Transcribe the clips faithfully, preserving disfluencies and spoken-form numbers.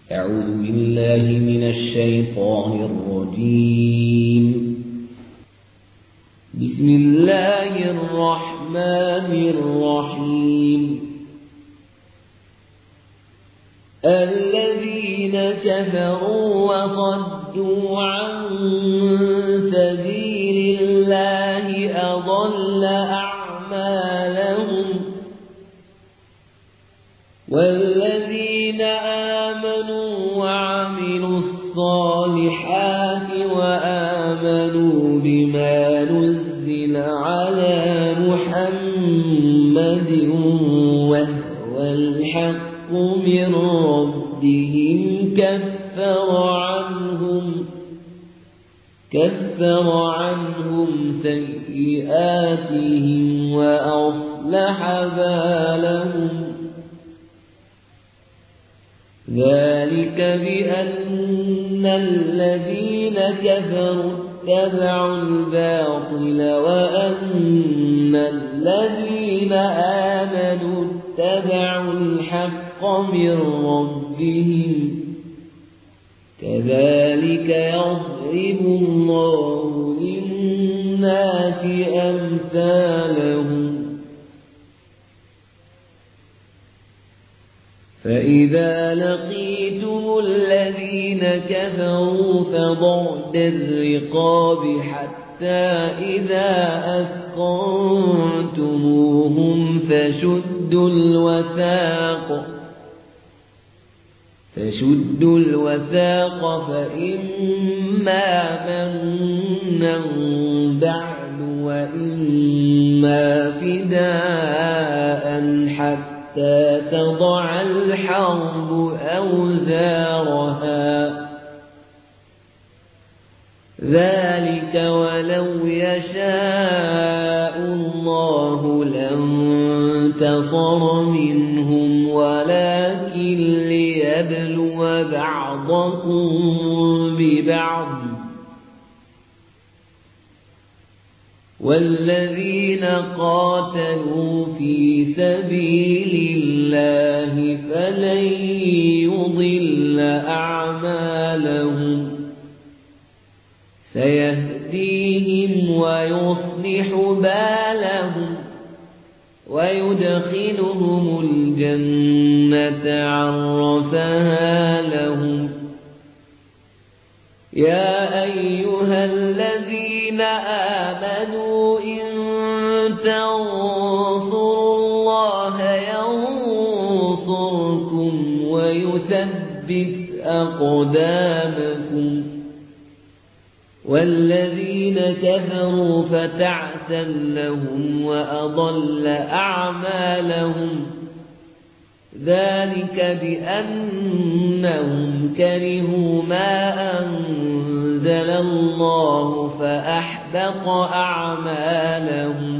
أعوذ بالله من الشيطان الرجيم. بسم الله الرحمن الرحيم. الذين كفروا وصدوا عن سبيل الله أضل أعمالهم، والذين آمنوا وعملوا الصالحات وآمنوا بما نزل على محمد وهو الحق من ربهم كفر عنهم كفر عنهم سيئاتهم وأصلح بالهم. ذلك بأن الذين كفروا اتبعوا الباطل وأن الذين آمنوا اتبعوا الحق من ربهم. كذلك يضرب الله للناس أمثالهم. فإذا لقيتم الذين كفروا فضرب الرقاب حتى إذا أثخنتموهم فشدوا الوثاق فشدوا الوثاق فإما منا بعد وإما فداء حتى تضع الحرب أوزارها. ذلك ولو يشاء الله لانتصر منهم ولكن ليبلو بعضكم ببعض. والذين قاتلوا في سبيل الله فلن يضل أعمالهم سيهديهم ويصلح بالهم ويدخلهم الجنة عرفها لهم. يا أيها الذين آمنوا إن تنصروا الله ينصركم ويثبت أقدامكم. والذين كفروا فتعسا لهم وأضل أعمالهم. ذلك بأنهم كرهوا ما أنزل الله فأحبط أعمالهم.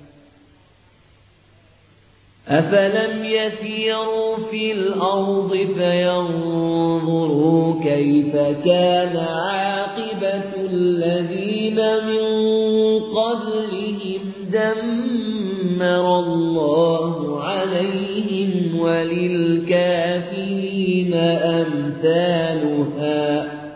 أفلم يسيروا في الأرض فينظروا كيف كان عاقبة الذين من قبلهم دمر الله عليهم وللكافرين أمثالها.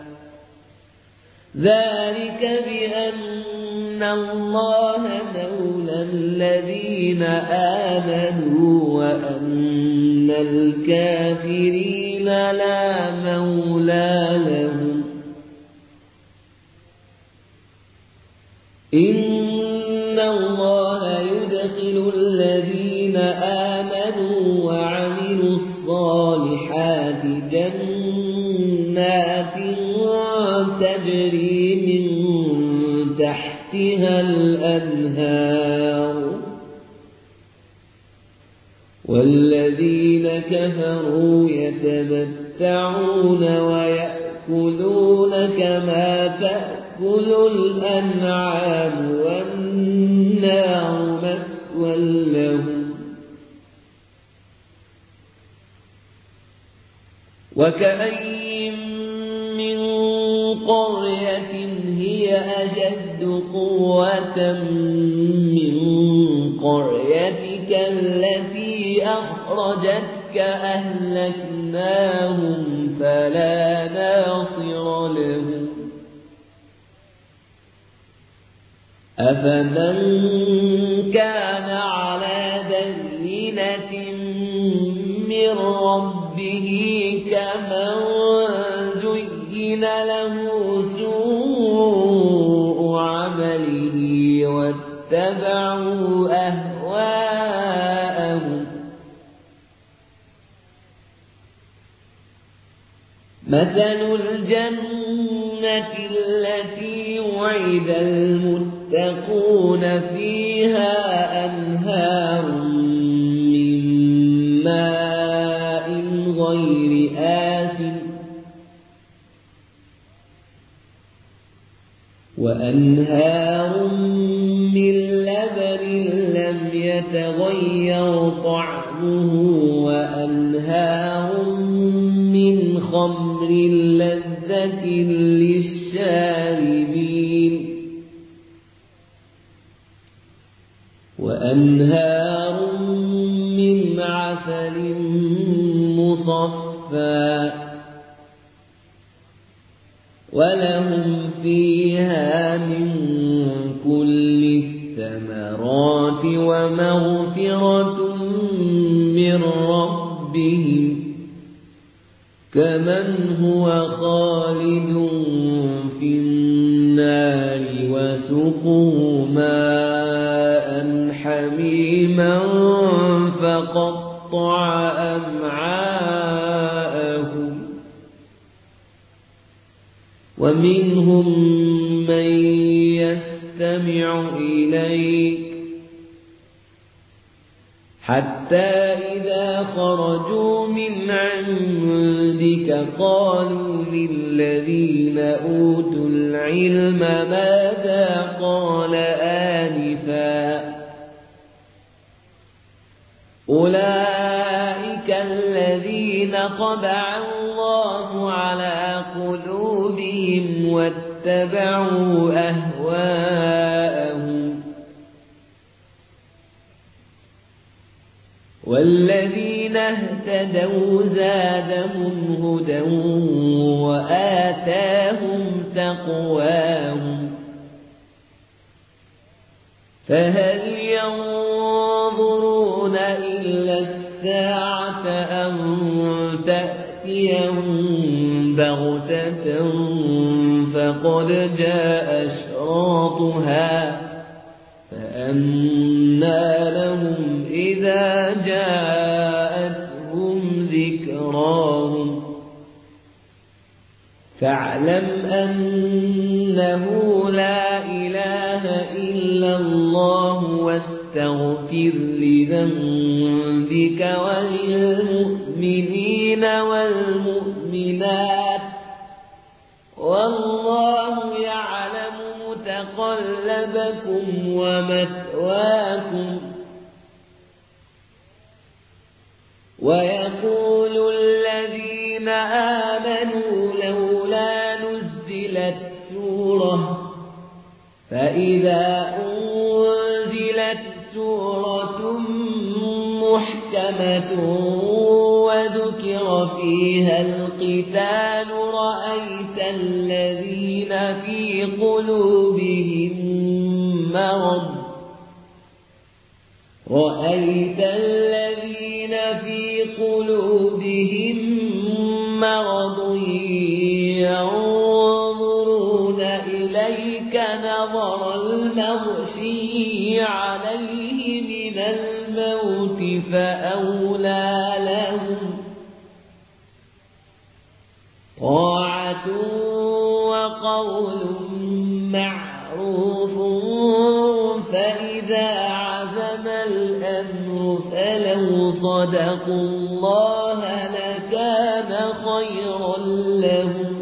ذلك بأن الله مولى الذين آمنوا وأن الكافرين لا مولى لهم. إن الله يدخل الذين آمنوا وعملوا الصالحات جنات تجري من تحتها الأنهار. والذين كفروا يتمتعون ويأكلون كما تأكل الأنعام والنار مثوى لهم. وكأين من قرية هي أشد قوة من قريتك التي أخرجتك أهلكناهم فأهلكناهم أفمن كان على بينة من ربه كمن زين له سوء عمله واتبعوا أهواءهم مثل الجنة التي وعد المتقون فيها أنهار من ماء غير آسن وأنهار من لبن لم يتغير طعمه وأنهار من خمر لذة للشاربين وأنهار من عسل مصفى ولهم فيها من كل الثمرات ومغفرة من ربهم كمن هو خالد في النار وسقوا ماء حميما فقطع أمعاءهم ومنهم من يستمع إليك حتى إذا خرجوا من عندك قالوا للذين أوتوا العلم ماذا قال آنفا أولئك الذين طبع الله على قلوبهم واتبعوا أهواءهم والذين اهتدوا زادهم هدى وآتاهم تقواهم فهل ينظرون إلا الساعة أن تأتيهم بغتة فقد جاء أشراطها فأنى لهم إذا جاءتهم ذكراهم فاعلم أنه لا إله إلا الله واستغفر لذنبك وللمؤمنين والمؤمنات والله يعلم متقلبكم ومثواكم ويقول الذين آمنوا لولا نزلت سورة فإذا أنزلت سورة محكمة وذكر فيها القتال رأيت الذين في قلوبهم مرض رأيت الذين في قلوبهم مرض ينظرون إليك نظر المغشي عليه من الموت فأولى لهم طاعة وقول معروف فإذا عزم الأمر فلو صدقوا الله لكان خيرا لهم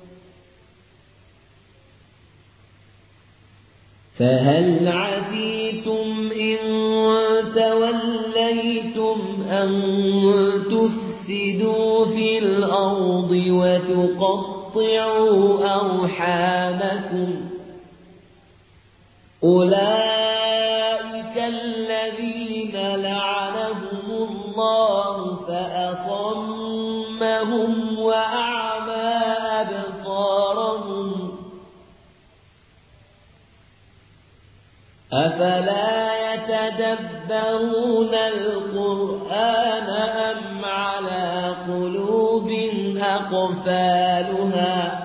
فهل عسيتم إن توليتم أن تفسدوا في الأرض وتقطعوا أرحامكم أولئك الذين لعنهم الله فأصمهم وأعمى أبصارهم أفلا يتدبرون القرآن أم على قلوب أقفالها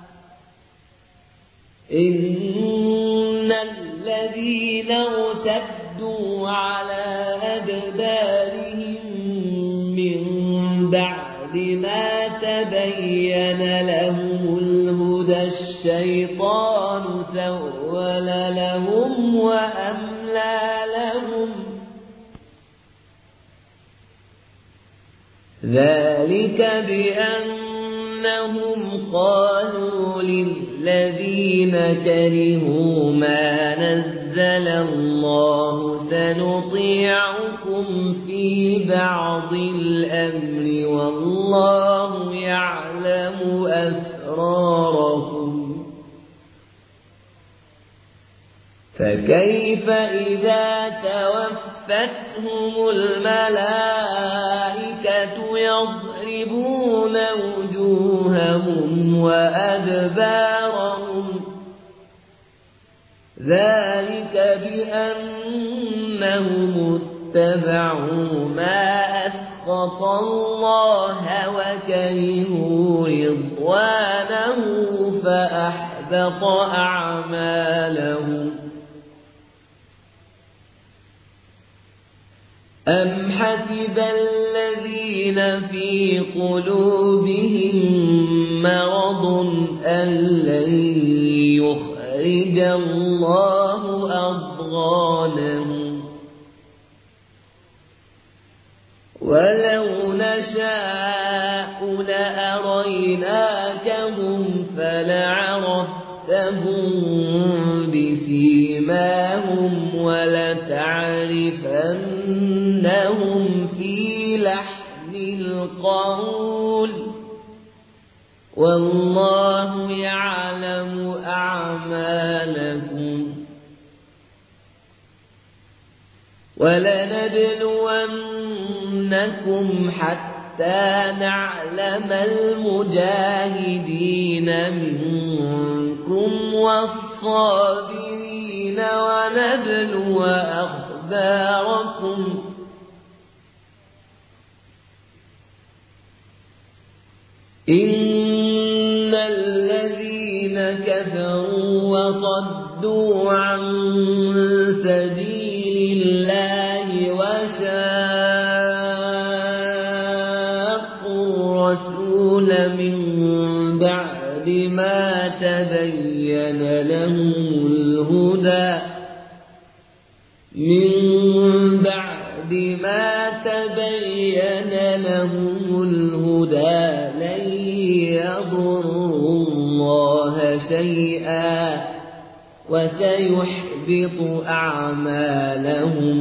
إن الذين ارتدوا على أدبارهم من بعد ما تبين لهم الهدى الشيطان سول لهم وأملى لهم ذلك بأنهم قالوا للذين كرهوا ما نزل الله سنطيعكم في بعض الأمر والله يعلم أسرارهم فكيف إذا توفتهم الملائكة يضربون وجوههم وأدبارهم ذلك بأنهم اتبعوا ما أسخط الله وكرهوا رضوانه فأحبط أعمالهم أم حسب الذين في قلوبهم مرض أن لن يخرج الله أضغانهم ولو نشاء لأريناكهم فلعرفتهم بسيماهم ولتعرفنهم في لحن القول والله يعلم أعمالكم ولنبلونكم حتى نعلم المجاهدين منكم والصابرين ونبلو أخباركم إن الذين كفروا وصدوا عن سبيل الله وشاقوا الرسول من بعد ما تبين لهم الهدى من بعد ما تبين لهم الهدى لن يضروا الله شيئا وسيحبط أعمالهم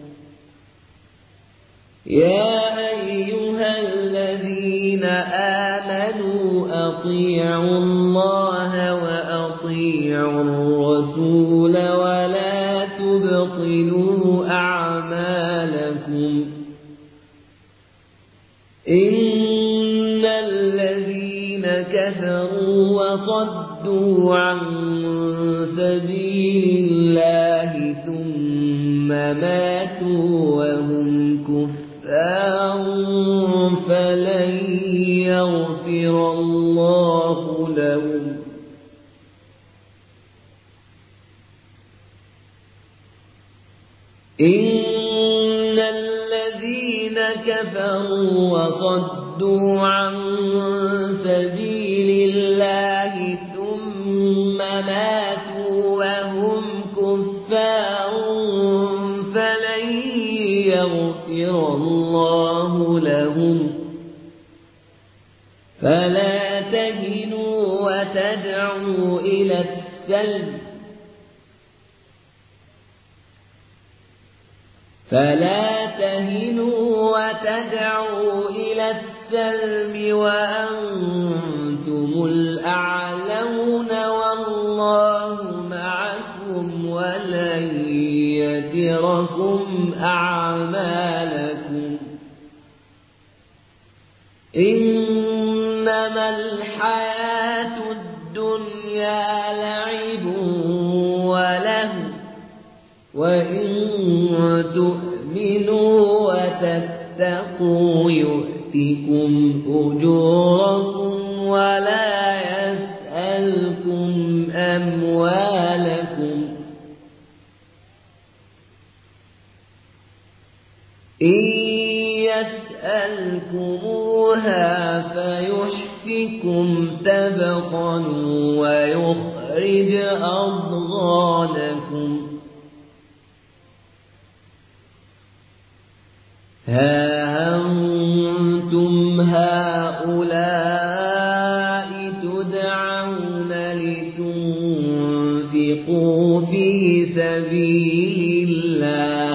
يا أيها الذين آمنوا أطيعوا الله وأطيعوا الرسول ولا تبطلوا أعمالكم إن الذين كفروا وصدوا عن سبيل الله ثم ماتوا وهم كفار فلن يغفر الله لهم إن الذين كفروا وصدوا عن سبيل الله ثم ماتوا وهم كفار فلن يغفر الله لهم فلا تهنوا وتدعوا إلى السلم فلا تهنوا وتدعوا إلى السلم وأنتم الأعلون والله معكم ولن يتركم أعمالكم إنما الحياة الدنيا لعب وله وإن تؤمنوا وتتقوا يؤتكم أجوركم ولا يسألكم أموالكم إن يسألكموها فيحفكم تبخلوا ويخرج أضغانكم ها أنتم هؤلاء تدعون لتنفقوا في سبيل الله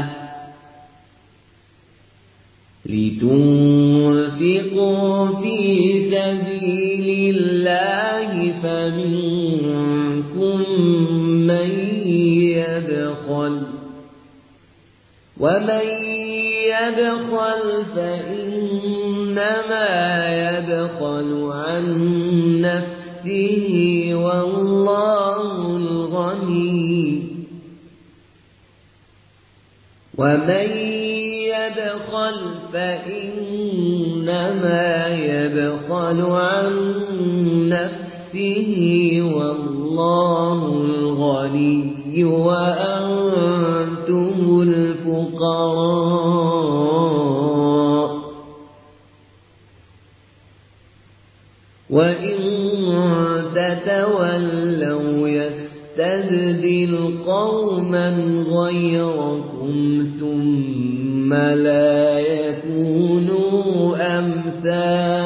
لتنفقوا في سبيل الله فمنكم من يبخل ومن يبخل فإنما يبخل عن نفسه والله الغني ومن يبخل فإنما يبخل عن نفسه والله الغني وأنتم الفقراء وإن تتولوا يستبدل قوما غيركم ثم لا يكونوا أمثالكم